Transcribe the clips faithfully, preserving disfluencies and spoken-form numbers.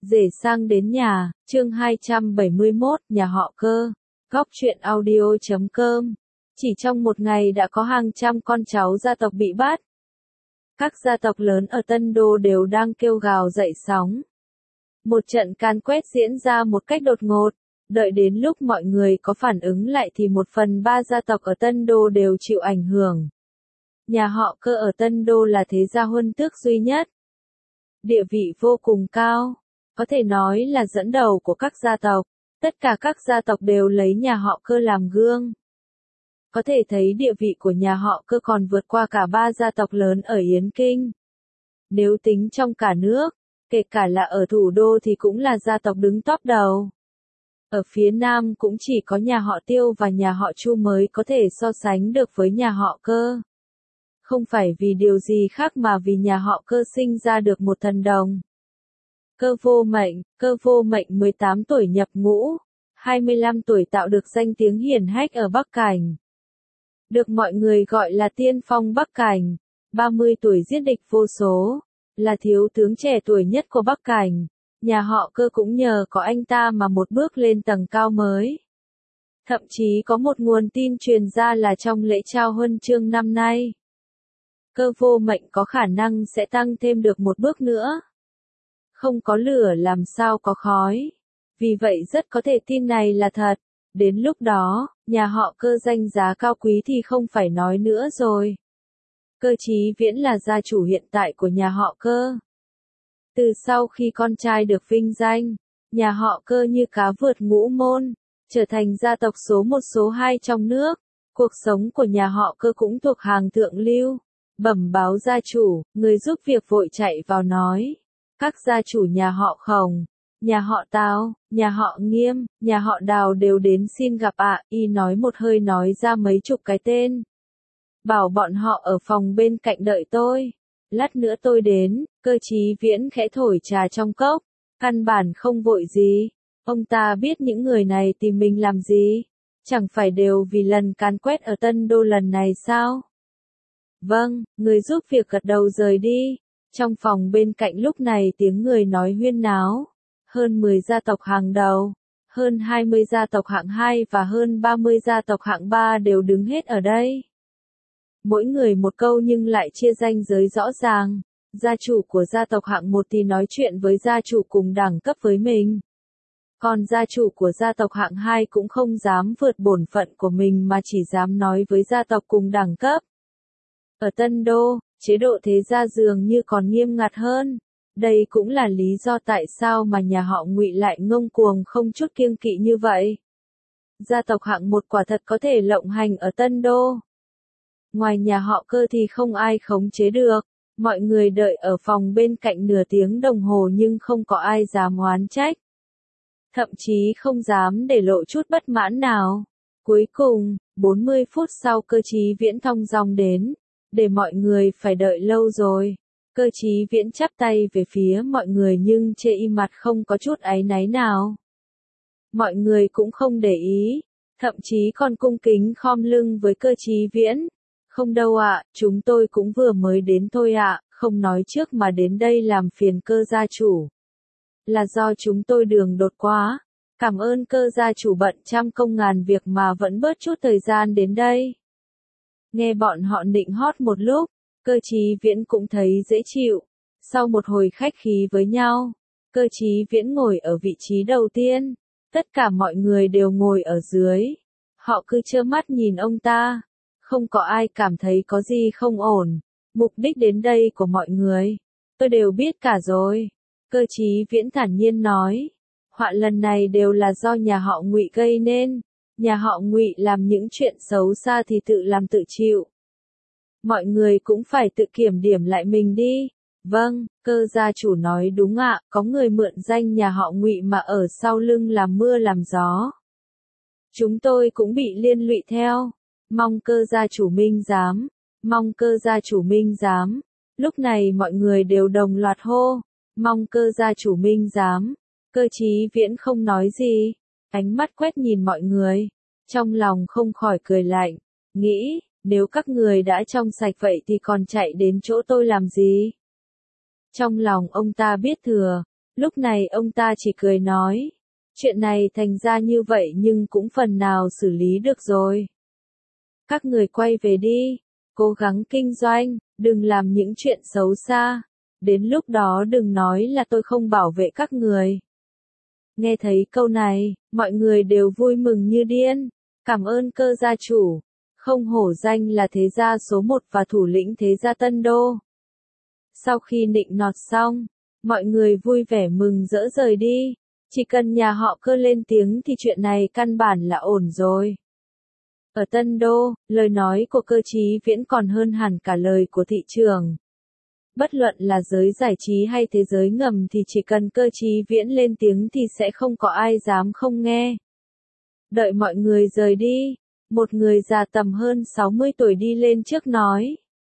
Rể sang đến nhà, chương hai trăm bảy mươi mốt, nhà họ Cơ. Góc truyện audio chấm com. Chỉ trong một ngày đã có hàng trăm con cháu gia tộc bị bắt. Các gia tộc lớn ở Tân Đô đều đang kêu gào dậy sóng. Một trận càn quét diễn ra một cách đột ngột. Đợi đến lúc mọi người có phản ứng lại thì một phần ba gia tộc ở Tân Đô đều chịu ảnh hưởng. Nhà họ Cơ ở Tân Đô là thế gia huân tước duy nhất. Địa vị vô cùng cao. Có thể nói là dẫn đầu của các gia tộc, tất cả các gia tộc đều lấy nhà họ Cơ làm gương. Có thể thấy địa vị của nhà họ Cơ còn vượt qua cả ba gia tộc lớn ở Yến Kinh. Nếu tính trong cả nước, kể cả là ở thủ đô thì cũng là gia tộc đứng top đầu. Ở phía Nam cũng chỉ có nhà họ Tiêu và nhà họ Chu mới có thể so sánh được với nhà họ Cơ. Không phải vì điều gì khác mà vì nhà họ Cơ sinh ra được một thần đồng. Cơ Vô Mệnh, Cơ Vô Mệnh mười tám tuổi nhập ngũ, hai mươi lăm tuổi tạo được danh tiếng hiển hách ở Bắc Cảnh. Được mọi người gọi là tiên phong Bắc Cảnh, ba mươi tuổi giết địch vô số, là thiếu tướng trẻ tuổi nhất của Bắc Cảnh. Nhà họ Cơ cũng nhờ có anh ta mà một bước lên tầng cao mới. Thậm chí có một nguồn tin truyền ra là trong lễ trao huân chương năm nay, Cơ Vô Mệnh có khả năng sẽ tăng thêm được một bước nữa. Không có lửa làm sao có khói. Vì vậy rất có thể tin này là thật. Đến lúc đó, nhà họ Cơ danh giá cao quý thì không phải nói nữa rồi. Cơ Chí Viễn là gia chủ hiện tại của nhà họ Cơ. Từ sau khi con trai được vinh danh, nhà họ Cơ như cá vượt ngũ môn, trở thành gia tộc số một số hai trong nước. Cuộc sống của nhà họ Cơ cũng thuộc hàng thượng lưu. Bẩm báo gia chủ, người giúp việc vội chạy vào nói. Các gia chủ nhà họ Khổng, nhà họ Tào, nhà họ Nghiêm, nhà họ Đào đều đến xin gặp ạ. Y nói một hơi nói ra mấy chục cái tên. Bảo bọn họ ở phòng bên cạnh đợi tôi. Lát nữa tôi đến. Cơ Chí Viễn khẽ thổi trà trong cốc. Căn bản không vội gì. Ông ta biết những người này tìm mình làm gì. Chẳng phải đều vì lần càn quét ở Tân Đô lần này sao? Vâng, người giúp việc gật đầu rời đi. Trong phòng bên cạnh lúc này tiếng người nói huyên náo. Hơn mười gia tộc hàng đầu, hơn hai mươi gia tộc hạng hai và hơn ba mươi gia tộc hạng ba đều đứng hết ở đây. Mỗi người một câu nhưng lại chia ranh giới rõ ràng. Gia chủ của gia tộc hạng một thì nói chuyện với gia chủ cùng đẳng cấp với mình. Còn gia chủ của gia tộc hạng hai cũng không dám vượt bổn phận của mình mà chỉ dám nói với gia tộc cùng đẳng cấp. Ở Tân Đô, chế độ thế gia dường như còn nghiêm ngặt hơn. Đây cũng là lý do tại sao mà nhà họ Ngụy lại ngông cuồng không chút kiêng kỵ như vậy. Gia tộc hạng một quả thật có thể lộng hành ở Tân Đô. Ngoài nhà họ Cơ thì không ai khống chế được. Mọi người đợi ở phòng bên cạnh nửa tiếng đồng hồ nhưng không có ai dám oán trách. Thậm chí không dám để lộ chút bất mãn nào. Cuối cùng, bốn mươi phút sau Cơ Chí Viễn thong dong đến. Để mọi người phải đợi lâu rồi. Cơ Chí Viễn chắp tay về phía mọi người nhưng chê im mặt không có chút áy náy nào. Mọi người cũng không để ý, thậm chí còn cung kính khom lưng với Cơ Chí Viễn. Không đâu ạ, chúng tôi cũng vừa mới đến thôi ạ, không nói trước mà đến đây làm phiền Cơ gia chủ. Là do chúng tôi đường đột quá. Cảm ơn Cơ gia chủ bận trăm công ngàn việc mà vẫn bớt chút thời gian đến đây. Nghe bọn họ nịnh hót một lúc, Cơ Chí Viễn cũng thấy dễ chịu. Sau một hồi khách khí với nhau, Cơ Chí Viễn ngồi ở vị trí đầu tiên. Tất cả mọi người đều ngồi ở dưới. Họ cứ trơ mắt nhìn ông ta. Không có ai cảm thấy có gì không ổn. Mục đích đến đây của mọi người, tôi đều biết cả rồi. Cơ Chí Viễn thản nhiên nói. Họa lần này đều là do nhà họ Ngụy gây nên. Nhà họ Ngụy làm những chuyện xấu xa thì tự làm tự chịu. Mọi người cũng phải tự kiểm điểm lại mình đi. Vâng, Cơ gia chủ nói đúng ạ, có người mượn danh nhà họ Ngụy mà ở sau lưng làm mưa làm gió. Chúng tôi cũng bị liên lụy theo. Mong Cơ gia chủ minh giám, mong Cơ gia chủ minh giám. Lúc này mọi người đều đồng loạt hô, mong Cơ gia chủ minh giám. Cơ Chí Viễn không nói gì, ánh mắt quét nhìn mọi người, trong lòng không khỏi cười lạnh, nghĩ, nếu các người đã trong sạch vậy thì còn chạy đến chỗ tôi làm gì? Trong lòng ông ta biết thừa, Lúc này ông ta chỉ cười nói, chuyện này thành ra như vậy nhưng cũng phần nào xử lý được rồi. Các người quay về đi, cố gắng kinh doanh, đừng làm những chuyện xấu xa, đến lúc đó đừng nói là tôi không bảo vệ các người. Nghe thấy câu này, mọi người đều vui mừng như điên, cảm ơn Cơ gia chủ, không hổ danh là thế gia số một và thủ lĩnh thế gia Tân Đô. Sau khi nịnh nọt xong, mọi người vui vẻ mừng rỡ rời đi, chỉ cần nhà họ Cơ lên tiếng thì chuyện này căn bản là ổn rồi. Ở Tân Đô, lời nói của Cơ Chí Viễn còn hơn hẳn cả lời của thị trường. Bất luận là giới giải trí hay thế giới ngầm thì chỉ cần Cơ Chí Viễn lên tiếng thì sẽ không có ai dám không nghe. Đợi mọi người rời đi, một người già tầm hơn sáu mươi tuổi đi lên trước nói.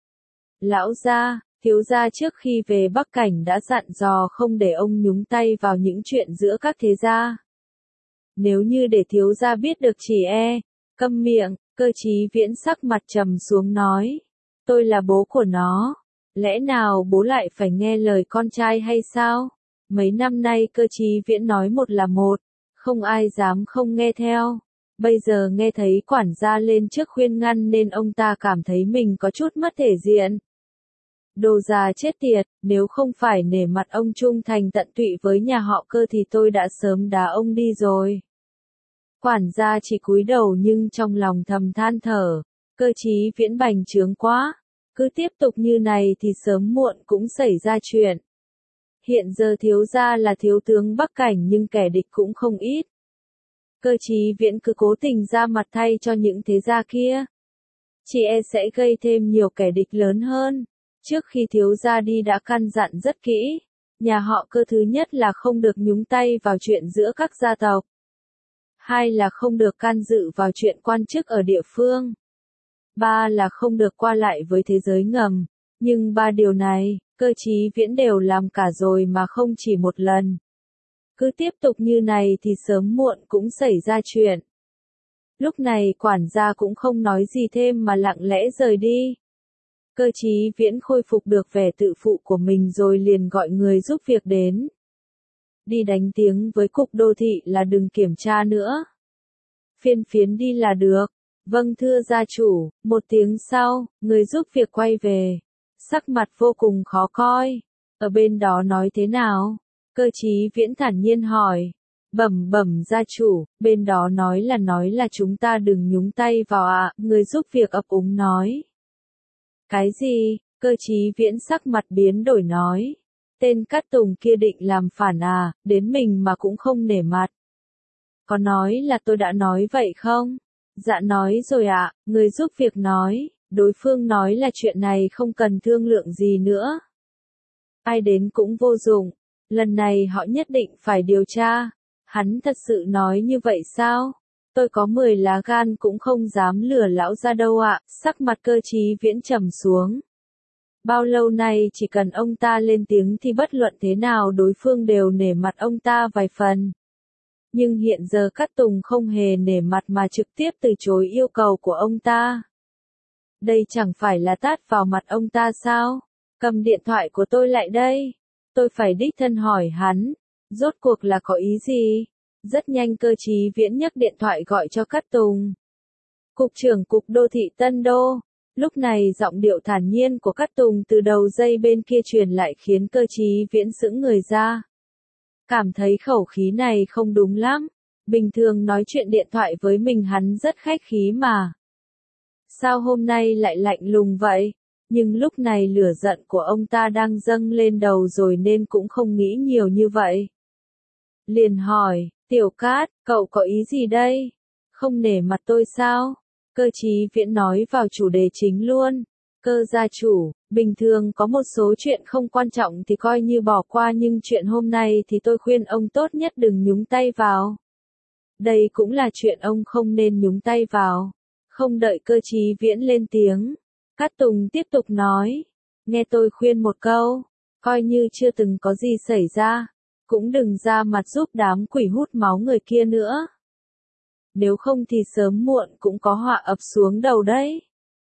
Lão gia, thiếu gia trước khi về Bắc Cảnh đã dặn dò không để ông nhúng tay vào những chuyện giữa các thế gia. Nếu như để thiếu gia biết được chỉ e, câm miệng, Cơ Chí Viễn sắc mặt trầm xuống nói. Tôi là bố của nó. Lẽ nào bố lại phải nghe lời con trai hay sao? Mấy năm nay Cơ Chí Viễn nói một là một, không ai dám không nghe theo. Bây giờ nghe thấy quản gia lên trước khuyên ngăn nên ông ta cảm thấy mình có chút mất thể diện. Đồ già chết tiệt, nếu không phải nể mặt ông trung thành tận tụy với nhà họ Cơ thì tôi đã sớm đá ông đi rồi. Quản gia chỉ cúi đầu nhưng trong lòng thầm than thở, Cơ Chí Viễn bành trướng quá. Cứ tiếp tục như này thì sớm muộn cũng xảy ra chuyện. Hiện giờ thiếu gia là thiếu tướng Bắc Cảnh nhưng kẻ địch cũng không ít. Cơ Chí Viễn cứ cố tình ra mặt thay cho những thế gia kia. Chỉ e sẽ gây thêm nhiều kẻ địch lớn hơn. Trước khi thiếu gia đi đã căn dặn rất kỹ. Nhà họ Cơ thứ nhất là không được nhúng tay vào chuyện giữa các gia tộc. Hai là không được can dự vào chuyện quan chức ở địa phương. Ba là không được qua lại với thế giới ngầm, nhưng ba điều này, Cơ Chí Viễn đều làm cả rồi mà không chỉ một lần. Cứ tiếp tục như này thì sớm muộn cũng xảy ra chuyện. Lúc này quản gia cũng không nói gì thêm mà lặng lẽ rời đi. Cơ Chí Viễn khôi phục được vẻ tự phụ của mình rồi liền gọi người giúp việc đến. Đi đánh tiếng với cục đô thị là đừng kiểm tra nữa. Phiên phiến đi là được. Vâng thưa gia chủ, một tiếng sau, người giúp việc quay về. Sắc mặt vô cùng khó coi. Ở bên đó nói thế nào? Cơ Chí Viễn thản nhiên hỏi. Bẩm bẩm gia chủ, bên đó nói là nói là chúng ta đừng nhúng tay vào ạ, à, người giúp việc ấp úng nói. Cái gì? Cơ Chí Viễn sắc mặt biến đổi nói. Tên Cát Tùng kia định làm phản à, đến mình mà cũng không nể mặt. Có nói là tôi đã nói vậy không? Dạ nói rồi ạ, à, người giúp việc nói, đối phương nói là chuyện này không cần thương lượng gì nữa. Ai đến cũng vô dụng, lần này họ nhất định phải điều tra. Hắn thật sự nói như vậy sao? Tôi có mười lá gan cũng không dám lừa lão ra đâu ạ, à. Sắc mặt Cơ Chí Viễn trầm xuống. Bao lâu nay chỉ cần ông ta lên tiếng thì bất luận thế nào đối phương đều nể mặt ông ta vài phần. Nhưng hiện giờ Cát Tùng không hề nể mặt mà trực tiếp từ chối yêu cầu của ông ta. Đây chẳng phải là tát vào mặt ông ta sao? Cầm điện thoại của tôi lại đây. Tôi phải đích thân hỏi hắn. Rốt cuộc là có ý gì? Rất nhanh Cơ Chí Viễn nhấc điện thoại gọi cho Cát Tùng. Cục trưởng Cục Đô thị Tân Đô. Lúc này giọng điệu thản nhiên của Cát Tùng từ đầu dây bên kia truyền lại khiến Cơ Chí Viễn sững người ra. Cảm thấy khẩu khí này không đúng lắm. Bình thường nói chuyện điện thoại với mình hắn rất khách khí mà. Sao hôm nay lại lạnh lùng vậy? Nhưng lúc này lửa giận của ông ta đang dâng lên đầu rồi nên cũng không nghĩ nhiều như vậy. Liền hỏi, Tiểu Cát, cậu có ý gì đây? Không nể mặt tôi sao? Cơ Chí Viễn nói vào chủ đề chính luôn. Cơ gia chủ, bình thường có một số chuyện không quan trọng thì coi như bỏ qua nhưng chuyện hôm nay thì tôi khuyên ông tốt nhất đừng nhúng tay vào. Đây cũng là chuyện ông không nên nhúng tay vào. Không đợi Cơ Chí Viễn lên tiếng. Cát Tùng tiếp tục nói. Nghe tôi khuyên một câu. Coi như chưa từng có gì xảy ra. Cũng đừng ra mặt giúp đám quỷ hút máu người kia nữa. Nếu không thì sớm muộn cũng có họa ập xuống đầu đấy.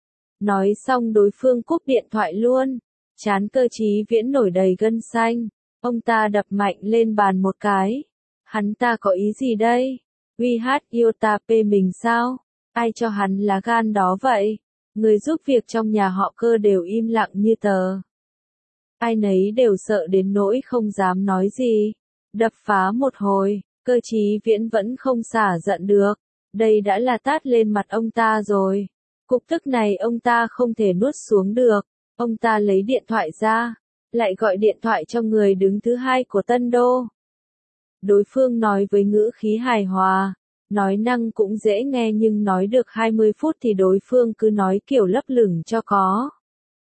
Nói xong đối phương cúp điện thoại luôn. Trán Cơ Chí Viễn nổi đầy gân xanh. Ông ta đập mạnh lên bàn một cái. Hắn ta có ý gì đây? Uy hát yêu ta pê mình sao? Ai cho hắn lá gan đó vậy? Người giúp việc trong nhà họ Cơ đều im lặng như tờ. Ai nấy đều sợ đến nỗi không dám nói gì. Đập phá một hồi, Cơ Chí Viễn vẫn không xả giận được. Đây đã là tát lên mặt ông ta rồi. Cục tức này ông ta không thể nuốt xuống được. Ông ta lấy điện thoại ra, lại gọi điện thoại cho người đứng thứ hai của Tân Đô. Đối phương nói với ngữ khí hài hòa, nói năng cũng dễ nghe nhưng nói được hai mươi phút thì đối phương cứ nói kiểu lấp lửng cho có.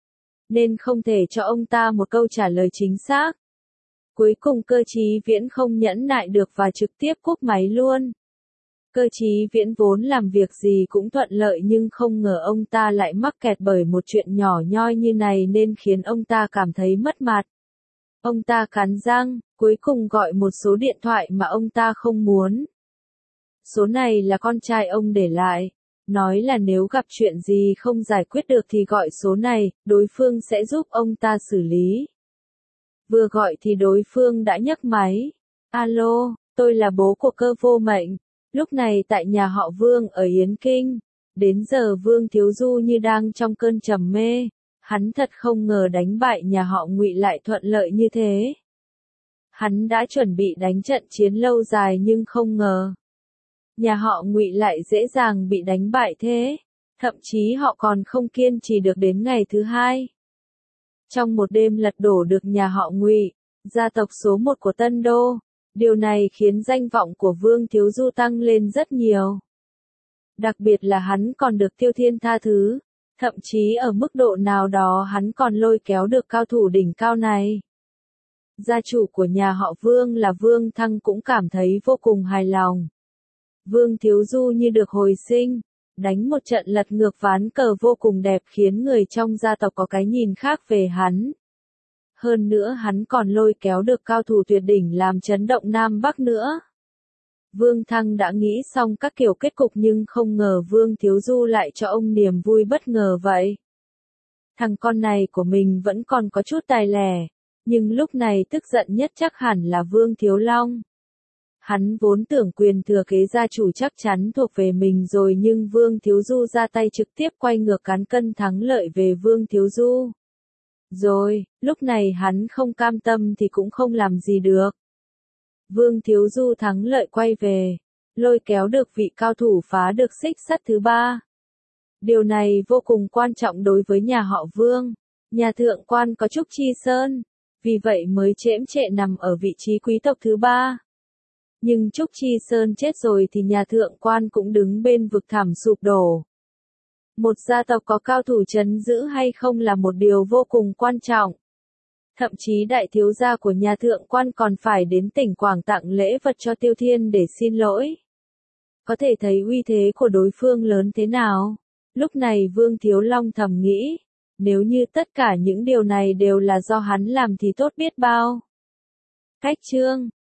Nên không thể cho ông ta một câu trả lời chính xác. Cuối cùng Cơ Chí Viễn không nhẫn nại được và trực tiếp cúp máy luôn. Cơ Chí Viễn vốn làm việc gì cũng thuận lợi nhưng không ngờ ông ta lại mắc kẹt bởi một chuyện nhỏ nhoi như này nên khiến ông ta cảm thấy mất mặt. Ông ta cắn răng, cuối cùng gọi một số điện thoại mà ông ta không muốn. Số này là con trai ông để lại, nói là nếu gặp chuyện gì không giải quyết được thì gọi số này, đối phương sẽ giúp ông ta xử lý. Vừa gọi thì đối phương đã nhấc máy. Alo, tôi là bố của Cơ Vô Mệnh. Lúc này tại nhà họ Vương ở Yến Kinh, đến giờ Vương Thiếu Du như đang trong cơn trầm mê, hắn thật không ngờ đánh bại nhà họ Ngụy lại thuận lợi như thế. Hắn đã chuẩn bị đánh trận chiến lâu dài nhưng không ngờ, nhà họ Ngụy lại dễ dàng bị đánh bại thế, thậm chí họ còn không kiên trì được đến ngày thứ hai. Trong một đêm lật đổ được nhà họ Ngụy, gia tộc số một của Tân Đô. Điều này khiến danh vọng của Vương Thiếu Du tăng lên rất nhiều. Đặc biệt là hắn còn được Tiêu Thiên tha thứ, thậm chí ở mức độ nào đó hắn còn lôi kéo được cao thủ đỉnh cao này. Gia chủ của nhà họ Vương là Vương Thăng cũng cảm thấy vô cùng hài lòng. Vương Thiếu Du như được hồi sinh, đánh một trận lật ngược ván cờ vô cùng đẹp khiến người trong gia tộc có cái nhìn khác về hắn. Hơn nữa hắn còn lôi kéo được cao thủ tuyệt đỉnh làm chấn động Nam Bắc nữa. Vương Thăng đã nghĩ xong các kiểu kết cục nhưng không ngờ Vương Thiếu Du lại cho ông niềm vui bất ngờ vậy. Thằng con này của mình vẫn còn có chút tài lẻ, nhưng lúc này tức giận nhất chắc hẳn là Vương Thiếu Long. Hắn vốn tưởng quyền thừa kế gia chủ chắc chắn thuộc về mình rồi nhưng Vương Thiếu Du ra tay trực tiếp quay ngược cán cân thắng lợi về Vương Thiếu Du. Rồi, lúc này hắn không cam tâm thì cũng không làm gì được. Vương Thiếu Du thắng lợi quay về, lôi kéo được vị cao thủ phá được xích sắt thứ ba. Điều này vô cùng quan trọng đối với nhà họ Vương, nhà thượng quan có Trúc Chi Sơn, vì vậy mới chễm chệ nằm ở vị trí quý tộc thứ ba. Nhưng Trúc Chi Sơn chết rồi thì nhà thượng quan cũng đứng bên vực thẳm sụp đổ. Một gia tộc có cao thủ trấn giữ hay không là một điều vô cùng quan trọng. Thậm chí đại thiếu gia của nhà thượng quan còn phải đến tỉnh Quảng tặng lễ vật cho Tiêu Thiên để xin lỗi. Có thể thấy uy thế của đối phương lớn thế nào. Lúc này Vương Thiếu Long thầm nghĩ, nếu như tất cả những điều này đều là do hắn làm thì tốt biết bao. Cách chương